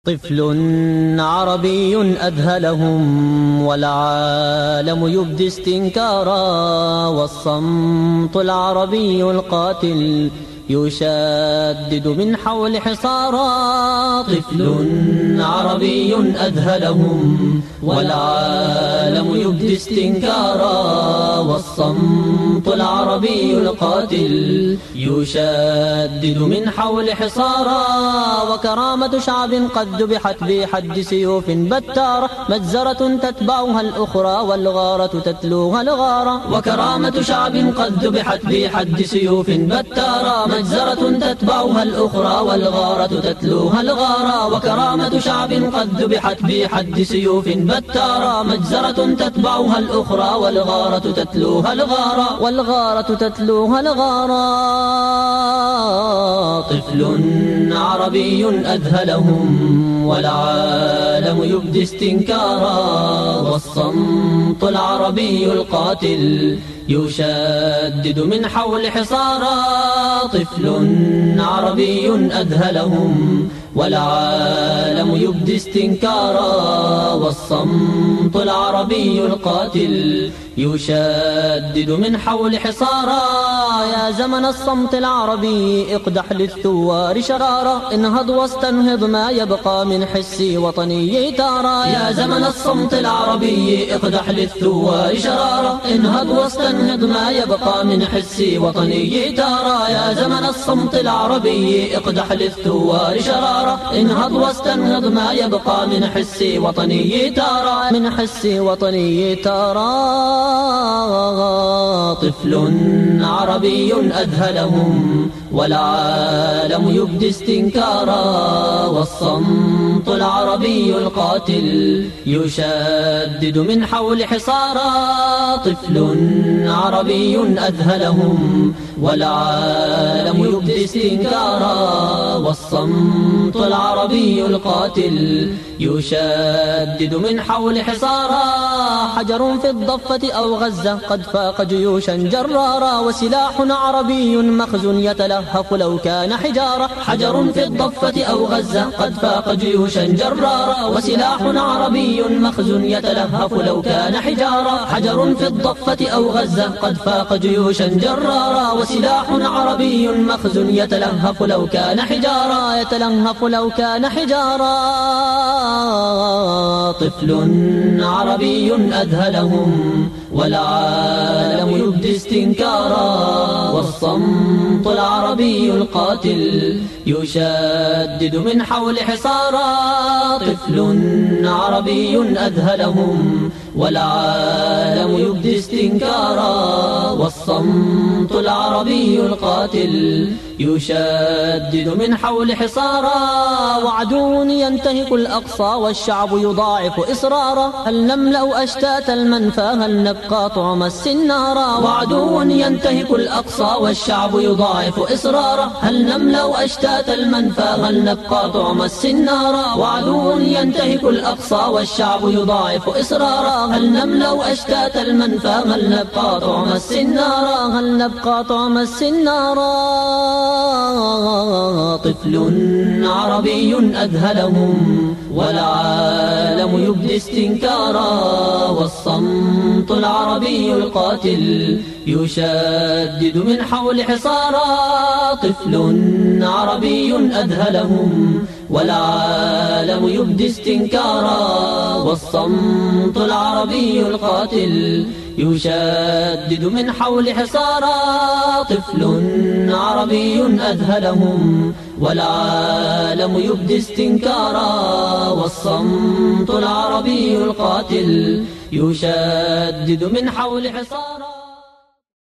طفل عربي أذهلهم والعالم يبدي استنكارا، والصمت العربي القاتل يشدد من حول حصارا. طفل عربي أذهلهم والعالم يبدي استنكارا، والصمت العربي القاتل يشدد من حول حصارا. وكرامة شعب قد ذبحت بحد سيوف بتارة، مجزرة تتبعها الأخرى والغارة تتلوها الغارة. وكرامة شعب قد ذبحت بحد سيوف بتارة، مجزرة تتبعها الأخرى والغارة تتلوها الغارة. وكرامة شعب قد ذبحت بحد سيوف بتارة، مجزرة تتبعها الأخرى والغارة تتلوها الغارة. والغارة تتلوها الغارة. طفل عربي أذهلهم والعالم يبدي استنكارا، والصمت العربي القاتل يشدد من حول حصارا. طفل عربي أذهلهم والعالم يبدي استنكارا، والصمت العربي القاتل يشدد من حول حصارا. يا زمن الصمت العربي اقدح للثوار شرارا، انهض واستنهض ما يبقى من حس وطني تارا. يا زمن الصمت العربي اقدح للثوار شرارا، انهض واستنهض ما يبقى من حس وطني تارا. يا زمن الصمت العربي اقدح للثوار شرارا، انهض واستنهض ما يبقى من حس وطني تارا. من حس وطني تارا. طفل عربي أذهلهم والعالم يبدي استنكارا، والصمت العربي القاتل يشدد من حول حصارا. طفل عربي أذهلهم والعالم يبدي استنكارا، والصمت العربي القاتل يشدد من حول حصارا. حجر في الضفة أو غزة قد فاق جيوشا جرارا، وسلاح عربي مخز يتلهف لو كان حجارا. حجر في الضفة أو غزة قد فاق جيوشا جرارا، وسلاح عربي مخز يتلهف لو كان حجارا. حجر في الضفة أو غزة قد فاق جيوشا جرارا، وسلاح عربي مخز يتلهف لو كان حجارا. يتلهف لو كان حجارا. طفل عربي أذهلهم والعالم يبدي استنكارا، والصمت العربي القاتل يشدد من حول حصارا. طفل عربي أذهلهم والعالم يبدي استنكارا، والصمت العربي القاتل يشدد من حول حصارا. وعدو ينتهك الأقصى والشعب يضاعف إصرارا، هل نملأ أشتات المنفى هل نبقى طعم السنارا. وعدو ينتهك الأقصى والشعب يضاعف إصرارا، هل نملأ أشتات المنفى هل نبقى طعم السنارا. وعدو ينتهك الأقصى والشعب يضاعف إصرارا، هل نملأ أشتات المنفى هل نبقى طعم السنارا. هل نبقى طعم السنارا. طفل عربي أذهلهم والعالم يبدي استنكارا، والصمت العربي القاتل يشدد من حول حصارا. طفل عربي أذهلهم والعالم يبدي استنكارا، والصمت العربي القاتل يشدد من حول حصارا. طفل عربي أذهلهم والعالم يبدي استنكارا، والصمت العربي القاتل يشدد من حول حصارا.